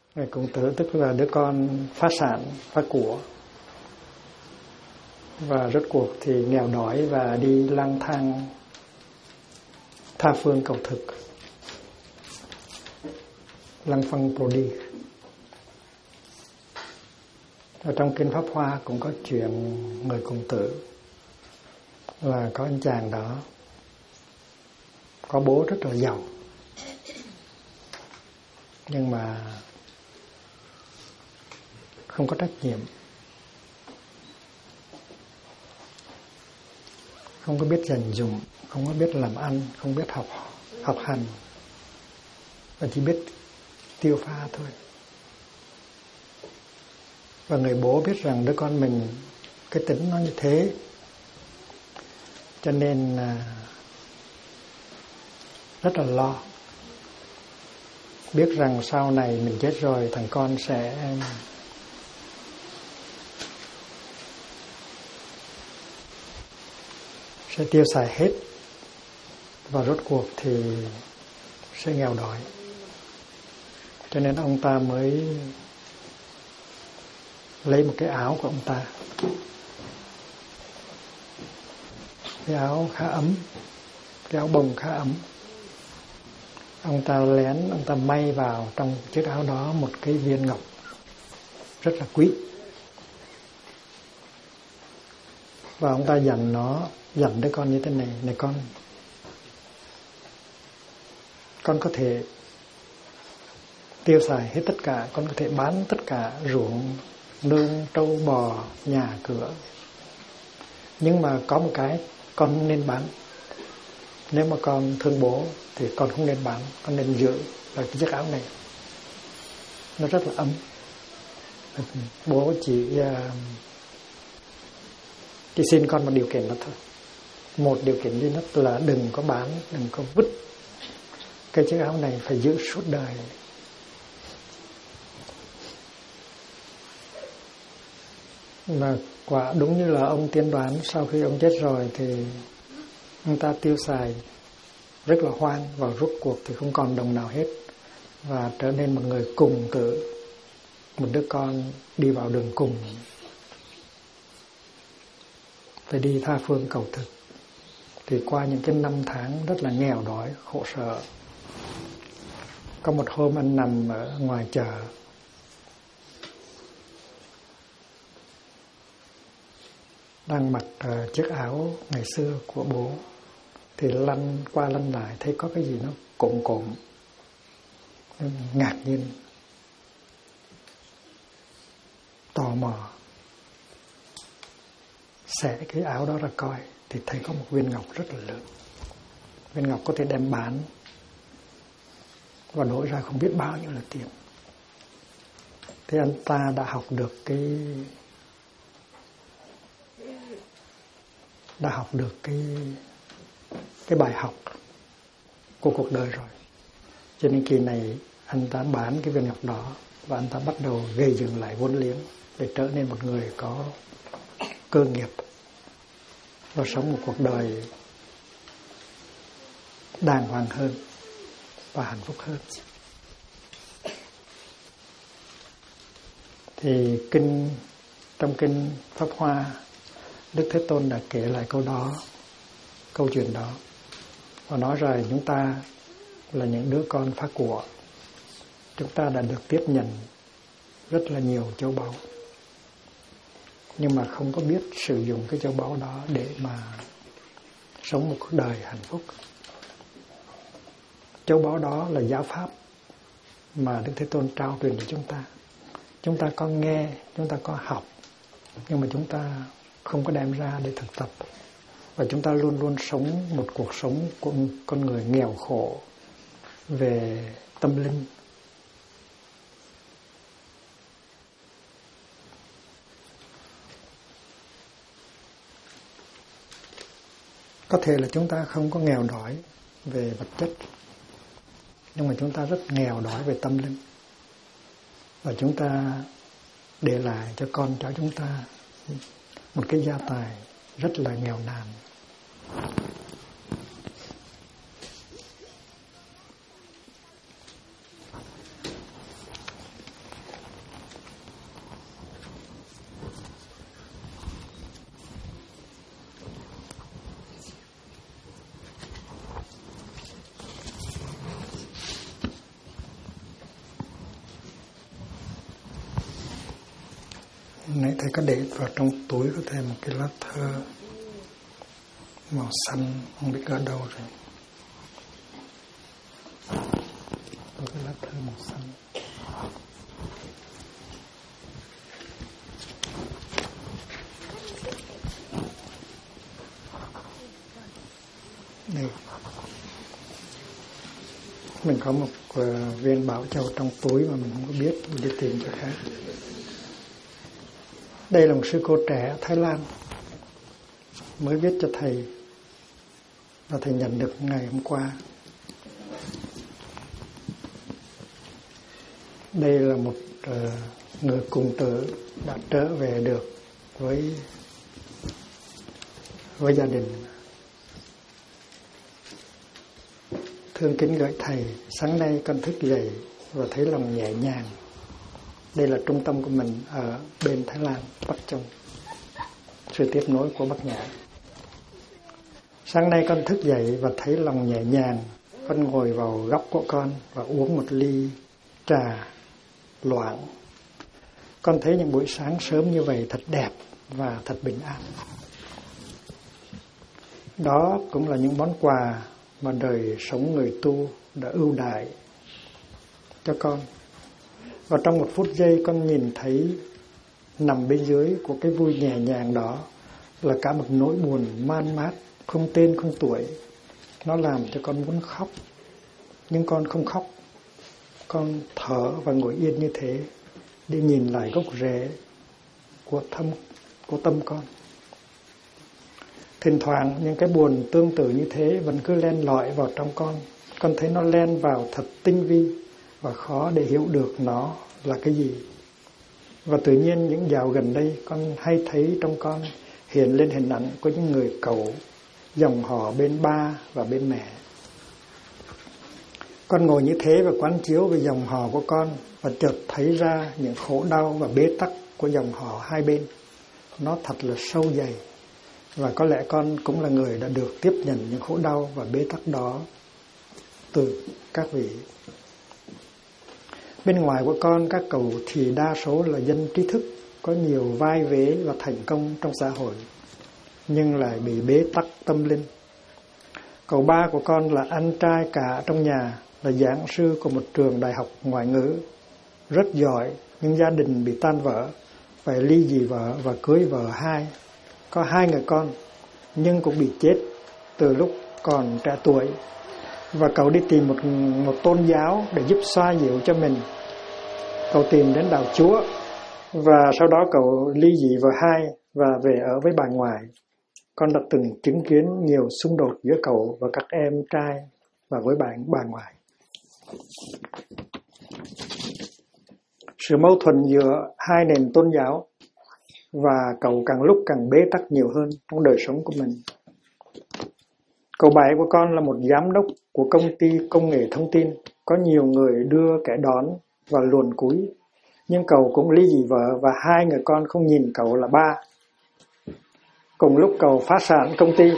Người Khổng Tử tức là đứa con phá sản, phá của, và rốt cuộc thì nghèo đói và đi lang thang tha phương cầu thực, lăng phăng pro đi. Ở trong kinh Pháp Hoa cũng có chuyện người Khổng Tử, là có anh chàng đó có bố rất là giàu, nhưng mà không có trách nhiệm, không có biết dành dụm, không có biết làm ăn, không biết học hành, và chỉ biết tiêu pha thôi. Và người bố biết rằng đứa con mình cái tính nó như thế, cho nên rất là lo. Biết rằng sau này mình chết rồi thằng con sẽ tiêu xài hết, và rốt cuộc thì sẽ nghèo đói. Cho nên ông ta mới lấy một cái áo của ông ta, cái áo khá ấm, cái áo bông khá ấm. Ông ta lén, ông ta may vào trong chiếc áo đó một cái viên ngọc rất là quý, và ông ta dặn đứa con như thế này: này con có thể tiêu xài hết tất cả, con có thể bán tất cả ruộng nương trâu bò nhà cửa, nhưng mà có một cái con không nên bán. Nếu mà con thương bố thì con không nên bán, con nên giữ lại cái chiếc áo này, nó rất là ấm. Bố chỉ xin con một điều kiện đó thôi. Một điều kiện duy nhất là đừng có bán, đừng có vứt cái chiếc áo này, phải giữ suốt đời. Và quả đúng như là ông tiên đoán, sau khi ông chết rồi thì ông ta tiêu xài rất là hoang, và rốt cuộc thì không còn đồng nào hết, và trở nên một người cùng tử, một đứa con đi vào đường cùng, phải đi tha phương cầu thực. Thì qua những cái năm tháng rất là nghèo đói, khổ sở, có một hôm anh nằm ở ngoài chợ, đang mặc chiếc áo ngày xưa của bố, thì lăn qua lăn lại thấy có cái gì nó cộm cộm, ngạc nhiên, tò mò, xẻ cái áo đó ra coi, thì thấy có một viên ngọc rất là lớn. Viên ngọc có thể đem bán và đổi ra không biết bao nhiêu là tiền. Thì anh ta đã học được cái bài học của cuộc đời rồi. Cho nên kỳ này anh ta bán cái viên ngọc đó, và anh ta bắt đầu gây dựng lại vốn liếng để trở nên một người có cơ nghiệp và sống một cuộc đời đàng hoàng hơn và hạnh phúc hơn. Thì trong kinh Pháp Hoa, Đức Thế Tôn đã kể lại câu chuyện đó, và nói rằng chúng ta là những đứa con phá của, chúng ta đã được tiếp nhận rất là nhiều châu báu, nhưng mà không có biết sử dụng cái châu báu đó để mà sống một cuộc đời hạnh phúc. Châu báu đó là giáo pháp mà Đức Thế Tôn trao truyền cho chúng ta. Chúng ta có nghe, chúng ta có học, nhưng mà chúng ta không có đem ra để thực tập. Và chúng ta luôn luôn sống một cuộc sống của con người nghèo khổ về tâm linh. Có thể là chúng ta không có nghèo đói về vật chất, nhưng mà chúng ta rất nghèo đói về tâm linh. Và chúng ta để lại cho con cháu chúng ta một cái gia tài rất là nghèo nàn. nãy thầy có để vào trong túi có thêm một cái lá thơ màu xanh, không biết ở đâu rồi. Có cái lá thơ màu xanh. Đây. Mình có một viên bảo châu trong túi mà mình không có biết, mình đi tìm cho khác. Đây là một sư cô trẻ ở Thái Lan mới viết cho thầy và thầy nhận được ngày hôm qua. Đây là một người cùng tử đã trở về được với gia đình. Thương kính gửi thầy, sáng nay con thức dậy và thấy lòng nhẹ nhàng. Đây là trung tâm của mình ở bên Thái Lan, Bắc Trung, sự tiếp nối của Bắc Nhã. Sáng nay con thức dậy và thấy lòng nhẹ nhàng. Con ngồi vào góc của con và uống một ly trà loãng. Con thấy những buổi sáng sớm như vậy thật đẹp và thật bình an. Đó cũng là những món quà mà đời sống người tu đã ưu đãi cho con. Và trong một phút giây con nhìn thấy nằm bên dưới của cái vui nhẹ nhàng đó là cả một nỗi buồn man mát, không tên không tuổi. Nó làm cho con muốn khóc, nhưng con không khóc. Con thở và ngồi yên như thế để nhìn lại gốc rễ của tâm con. Thỉnh thoảng những cái buồn tương tự như thế vẫn cứ len lỏi vào trong con. Con thấy nó len vào thật tinh vi và khó để hiểu được nó là cái gì. Và tự nhiên những dạo gần đây con hay thấy trong con hiện lên hình ảnh của những người cậu, dòng họ bên ba và bên mẹ. Con ngồi như thế và quán chiếu về dòng họ của con và chợt thấy ra những khổ đau và bế tắc của dòng họ hai bên. Nó thật là sâu dày. Và có lẽ con cũng là người đã được tiếp nhận những khổ đau và bế tắc đó từ các vị. Bên ngoài của con, các cậu thì đa số là dân trí thức, có nhiều vai vế và thành công trong xã hội, nhưng lại bị bế tắc tâm linh. Cậu ba của con là anh trai cả trong nhà, là giảng sư của một trường đại học ngoại ngữ, rất giỏi, nhưng gia đình bị tan vỡ, phải ly dị vợ và cưới vợ hai. Có 2 người con, nhưng cũng bị chết từ lúc còn trẻ tuổi. Và cậu đi tìm một tôn giáo để giúp xoa dịu cho mình. Cậu tìm đến đạo Chúa, và sau đó cậu ly dị vợ hai và về ở với bà ngoại. Con đã từng chứng kiến nhiều xung đột giữa cậu và các em trai và với bà ngoại. Sự mâu thuẫn giữa hai nền tôn giáo và cậu càng lúc càng bế tắc nhiều hơn trong đời sống của mình. Cậu bảy của con là một giám đốc của công ty công nghệ thông tin, có nhiều người đưa kẻ đón và luồn cúi, nhưng cậu cũng ly dị vợ và 2 người con không nhìn cậu là ba. Cùng lúc cậu phá sản công ty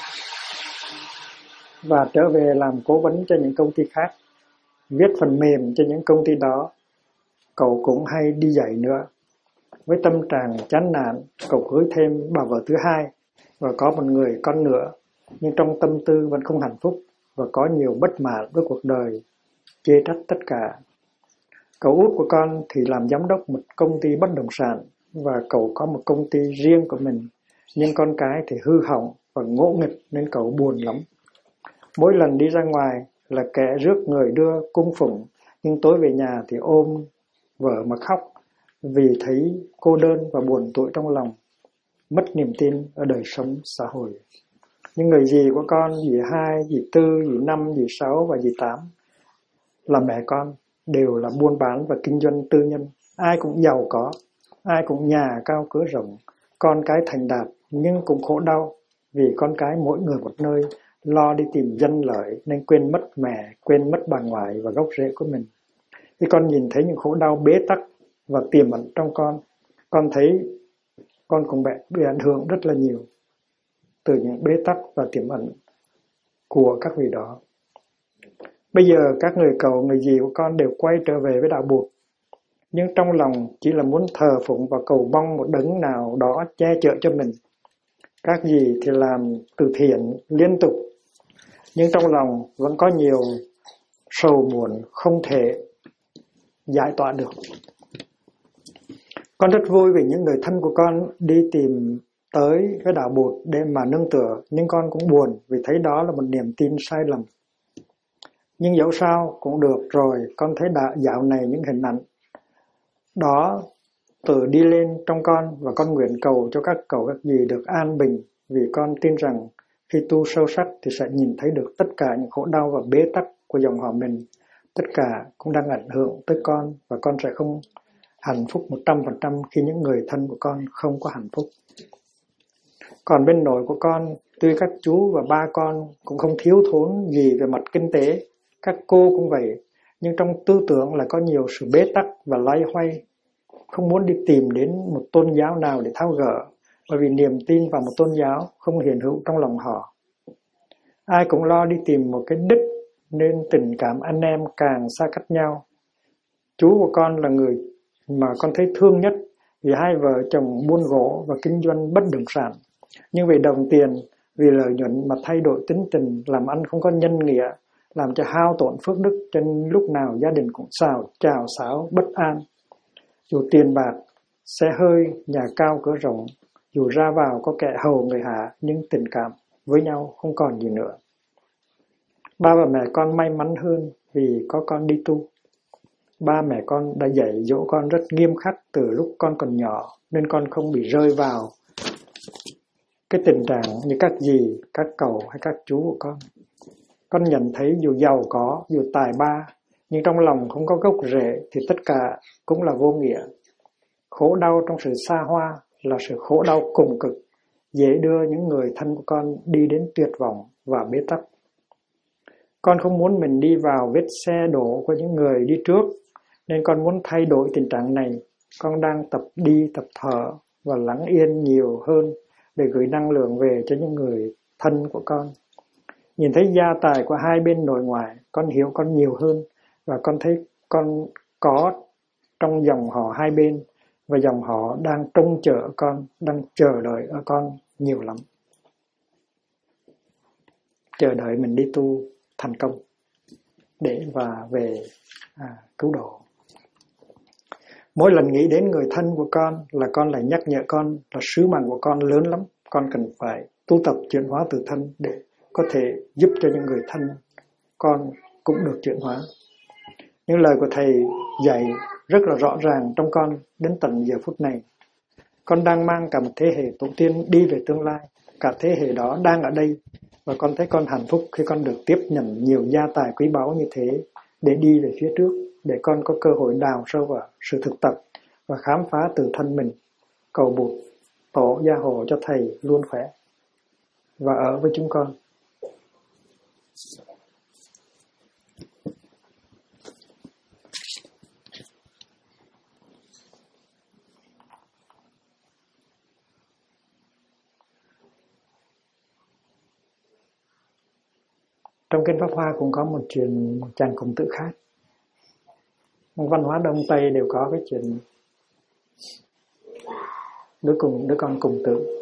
và trở về làm cố vấn cho những công ty khác, viết phần mềm cho những công ty đó. Cậu cũng hay đi dạy nữa. Với tâm trạng chán nản, cậu cưới thêm bà vợ thứ hai và có một người con nữa, nhưng trong tâm tư vẫn không hạnh phúc và có nhiều bất mãn với cuộc đời, chê trách tất cả. Cậu út của con thì làm giám đốc một công ty bất động sản và cậu có một công ty riêng của mình, nhưng con cái thì hư hỏng và ngỗ nghịch nên cậu buồn lắm. Mỗi lần đi ra ngoài là kẻ rước người đưa cung phụng, nhưng tối về nhà thì ôm vợ mà khóc vì thấy cô đơn và buồn tủi trong lòng, mất niềm tin ở đời sống xã hội. Những người dì của con, dì 2, dì 4, dì 5, dì 6 và dì 8 là mẹ con, đều là buôn bán và kinh doanh tư nhân. Ai cũng giàu có, ai cũng nhà cao cửa rộng, con cái thành đạt, nhưng cũng khổ đau vì con cái mỗi người một nơi, lo đi tìm danh lợi nên quên mất mẹ, quên mất bà ngoại và gốc rễ của mình. Khi con nhìn thấy những khổ đau bế tắc và tiềm ẩn trong con thấy con cũng bị ảnh hưởng rất là nhiều từ những bế tắc và tiềm ẩn của các vị đó. Bây giờ các người cậu, người dì của con đều quay trở về với đạo Bụt, nhưng trong lòng chỉ là muốn thờ phụng và cầu mong một đấng nào đó che chở cho mình. Các gì thì làm từ thiện liên tục, nhưng trong lòng vẫn có nhiều sầu muộn không thể giải tỏa được. Con rất vui vì những người thân của con đi tìm tới cái đạo Bụt để mà nương tựa, nhưng con cũng buồn vì thấy đó là một niềm tin sai lầm. Nhưng dẫu sao cũng được rồi, con thấy dạo này những hình ảnh đó tự đi lên trong con, và con nguyện cầu cho các cậu các dì được an bình, vì con tin rằng khi tu sâu sắc thì sẽ nhìn thấy được tất cả những khổ đau và bế tắc của dòng họ mình. Tất cả cũng đang ảnh hưởng tới con, và con sẽ không hạnh phúc 100% khi những người thân của con không có hạnh phúc. Còn bên nội của con, tuy các chú và ba con cũng không thiếu thốn gì về mặt kinh tế, các cô cũng vậy, nhưng trong tư tưởng là có nhiều sự bế tắc và loay hoay, không muốn đi tìm đến một tôn giáo nào để tháo gỡ, bởi vì niềm tin vào một tôn giáo không hiện hữu trong lòng họ. Ai cũng lo đi tìm một cái đích, nên tình cảm anh em càng xa cách nhau. Chú của con là người mà con thấy thương nhất, vì hai vợ chồng buôn gỗ và kinh doanh bất động sản. Nhưng vì đồng tiền, vì lợi nhuận mà thay đổi tính tình, làm ăn không có nhân nghĩa, làm cho hao tổn phước đức, cho nên lúc nào gia đình cũng chào xáo, bất an. Dù tiền bạc, xe hơi, nhà cao cửa rộng, dù ra vào có kẻ hầu người hạ, nhưng tình cảm với nhau không còn gì nữa. Ba và mẹ con may mắn hơn vì có con đi tu. Ba mẹ con đã dạy dỗ con rất nghiêm khắc từ lúc con còn nhỏ, nên con không bị rơi vào cái tình trạng như các dì, các cậu hay các chú của con. Con nhận thấy dù giàu có, dù tài ba, nhưng trong lòng không có gốc rễ thì tất cả cũng là vô nghĩa. Khổ đau trong sự xa hoa là sự khổ đau cùng cực, dễ đưa những người thân của con đi đến tuyệt vọng và bế tắc. Con không muốn mình đi vào vết xe đổ của những người đi trước, nên con muốn thay đổi tình trạng này. Con đang tập đi, tập thở và lắng yên nhiều hơn để gửi năng lượng về cho những người thân của con. Nhìn thấy gia tài của hai bên nội ngoại, con hiểu con nhiều hơn, và con thấy con có trong dòng họ hai bên, và dòng họ đang trông chờ con, đang chờ đợi ở con nhiều lắm. Chờ đợi mình đi tu thành công để và về cứu độ. Mỗi lần nghĩ đến người thân của con lại nhắc nhở con là sứ mạng của con lớn lắm. Con cần phải tu tập chuyển hóa tự thân để có thể giúp cho những người thân con cũng được chuyển hóa. Những lời của Thầy dạy rất là rõ ràng trong con đến tận giờ phút này. Con đang mang cả một thế hệ tổ tiên đi về tương lai. Cả thế hệ đó đang ở đây, và con thấy con hạnh phúc khi con được tiếp nhận nhiều gia tài quý báu như thế để đi về phía trước, để con có cơ hội đào sâu vào sự thực tập và khám phá từ thân mình. Cầu Bụt, Tổ gia hộ cho Thầy luôn khỏe và ở với chúng con. Trong Kinh Pháp Hoa cũng có một chàng Khổng Tử khác. Văn hóa Đông Tây đều có cái chuyện đứa con cùng tử.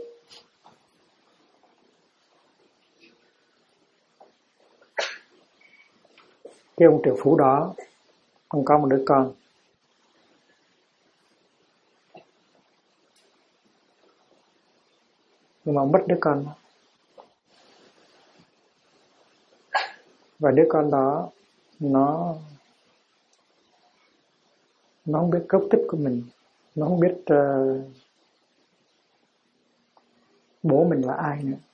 Cái ông triệu phú đó, ông có một đứa con. Nhưng mà ông mất đứa con. Và đứa con đó nó không biết gốc tích của mình, nó không biết bố mình là ai nữa.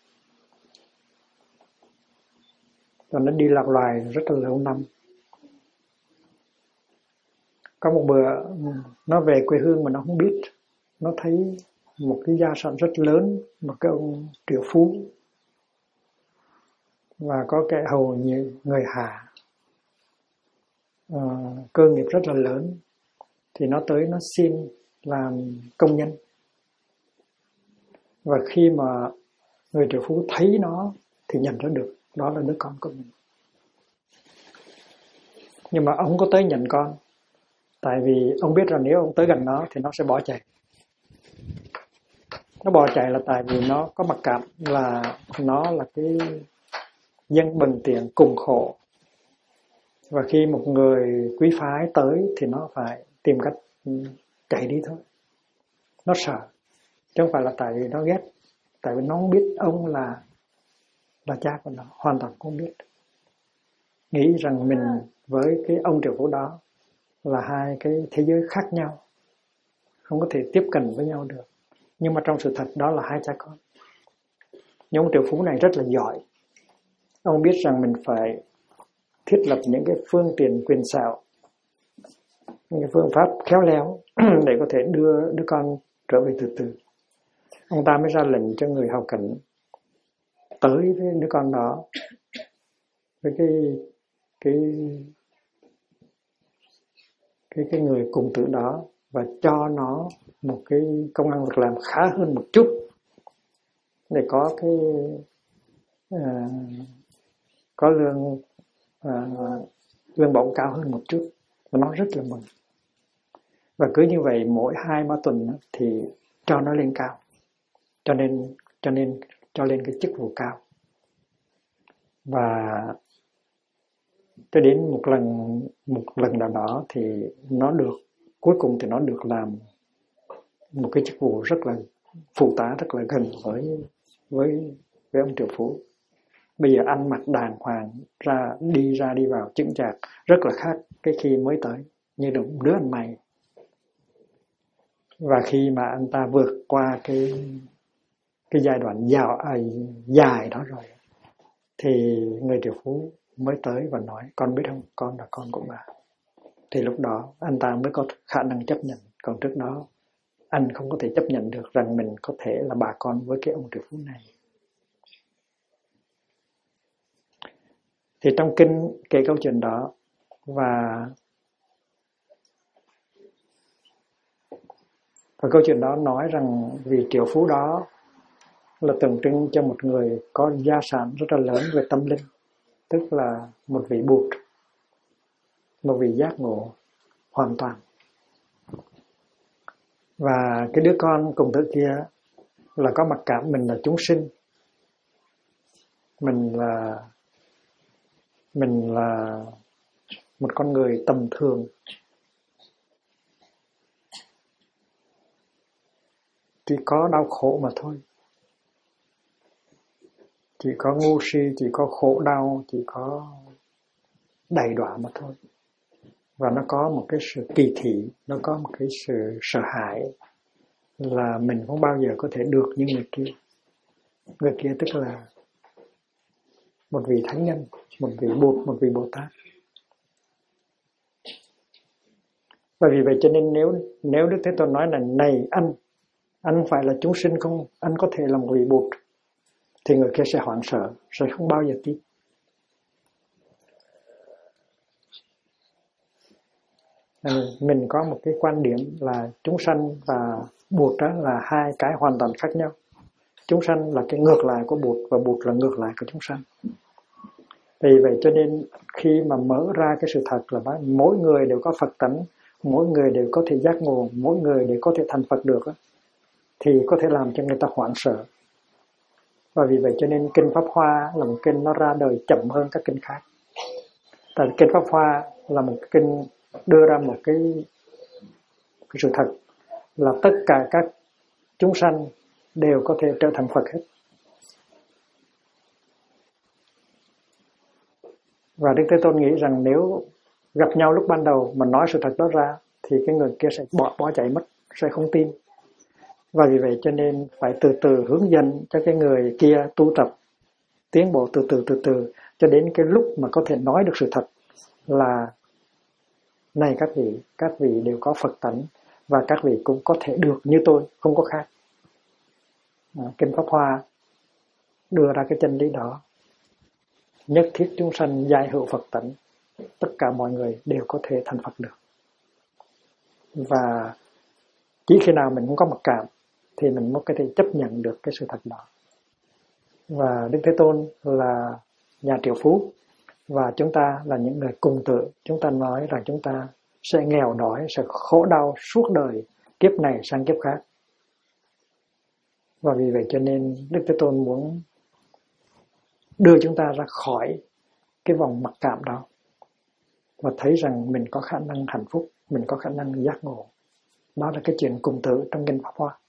Và nó đi lạc loài rất là lâu năm. Có một bữa nó về quê hương mà nó không biết. Nó thấy một cái gia sản rất lớn, một cái ông triệu phú, và có kẻ hầu như người hạ, cơ nghiệp rất là lớn. Thì nó tới nó xin làm công nhân. Và khi mà người triệu phú thấy nó thì nhận ra được đó là đứa con của mình. Nhưng mà ông có tới nhận con, Tại vì ông biết rằng nếu ông tới gần nó thì nó sẽ bỏ chạy. Nó bỏ chạy là tại vì nó có mặc cảm là nó là cái dân bần tiện cùng khổ. Và khi một người quý phái tới thì nó phải tìm cách chạy đi thôi. Nó sợ. Chứ không phải là tại vì nó ghét. Tại vì nó không biết ông là cha của nó. Hoàn toàn không biết. Nghĩ rằng mình với cái ông triệu phú đó là hai cái thế giới khác nhau. Không có thể tiếp cận với nhau được. Nhưng mà trong sự thật đó là hai cha con. Nhưng ông triệu phú này rất là giỏi. Ông biết rằng mình phải thiết lập những cái phương tiện quyền xảo, những cái phương pháp khéo léo để có thể đưa đứa con trở về từ từ. Ông ta mới ra lệnh cho người hầu cận tới với đứa con đó, với cái người cùng tử đó, và cho nó một cái công ăn việc làm khá hơn một chút để có cái có lương bổng cao hơn một chút. Và nó rất là mừng. Và cứ như vậy mỗi 2-3 tuần thì cho nó lên cao, cho nên cho lên cái chức vụ cao. Và cho đến một lần nào đó thì nó được, cuối cùng thì nó được làm một cái chức vụ rất là phụ tá, rất là gần với ông triệu phú. Bây giờ ăn mặc đàng hoàng, đi vào chững chạc, rất là khác cái khi mới tới, như là một đứa ăn mày. Và khi mà anh ta vượt qua cái giai đoạn dài đó rồi, thì người triệu phú mới tới và nói: con biết không, con là con của bà. Thì lúc đó anh ta mới có khả năng chấp nhận. Còn trước đó anh không có thể chấp nhận được rằng mình có thể là bà con với cái ông triệu phú này. Thì trong kinh kể câu chuyện đó, và câu chuyện đó nói rằng vị triệu phú đó là tượng trưng cho một người có gia sản rất là lớn về tâm linh, tức là một vị Bụt, một vị giác ngộ hoàn toàn. Và cái đứa con cùng tử kia là có mặc cảm mình là chúng sinh, mình là một con người tầm thường, chỉ có đau khổ mà thôi, chỉ có ngu si, chỉ có khổ đau, chỉ có đầy đọa mà thôi. Và nó có một cái sự kỳ thị, nó có một cái sự sợ hãi là mình không bao giờ có thể được như người kia. Người kia tức là một vị thánh nhân, một vị Bụt, một vị Bồ Tát. Và vì vậy cho nên nếu Đức Thế Tôn nói là này anh phải là chúng sinh không, anh có thể là một vị Bụt, thì người kia sẽ hoảng sợ, sẽ không bao giờ tin. Mình có một cái quan điểm là chúng sanh và Bụt đó là hai cái hoàn toàn khác nhau. Chúng sanh là cái ngược lại của Bụt, và Bụt là ngược lại của chúng sanh. Vì vậy cho nên khi mà mở ra cái sự thật là mỗi người đều có Phật tánh, mỗi người đều có thể giác ngộ, mỗi người đều có thể thành Phật được, thì có thể làm cho người ta hoảng sợ. Và vì vậy cho nên kinh Pháp Hoa là một kinh nó ra đời chậm hơn các kinh khác. Tại kinh Pháp Hoa là một kinh đưa ra một cái sự thật là tất cả các chúng sanh đều có thể trở thành Phật hết. Và Đức Thế Tôn nghĩ rằng nếu gặp nhau lúc ban đầu mà nói sự thật đó ra thì cái người kia sẽ bỏ chạy mất, sẽ không tin. Và vì vậy cho nên phải từ từ hướng dẫn cho cái người kia tu tập, tiến bộ từ từ cho đến cái lúc mà có thể nói được sự thật là này các vị đều có Phật tánh và các vị cũng có thể được như tôi, không có khác. Kinh Pháp Hoa đưa ra cái chân lý đó. Nhất thiết chúng sanh giai hữu Phật tánh, tất cả mọi người đều có thể thành Phật được. Và chỉ khi nào mình không có mặc cảm thì mình mới có thể chấp nhận được cái sự thật đó. Và Đức Thế Tôn là nhà triệu phú, và chúng ta là những người cùng tử. Chúng ta nói rằng chúng ta sẽ nghèo đói, sẽ khổ đau suốt đời, kiếp này sang kiếp khác. Và vì vậy cho nên Đức Thế Tôn muốn đưa chúng ta ra khỏi cái vòng mặc cảm đó và thấy rằng mình có khả năng hạnh phúc, mình có khả năng giác ngộ. Đó là cái chuyện cùng tử trong kinh Pháp Hoa.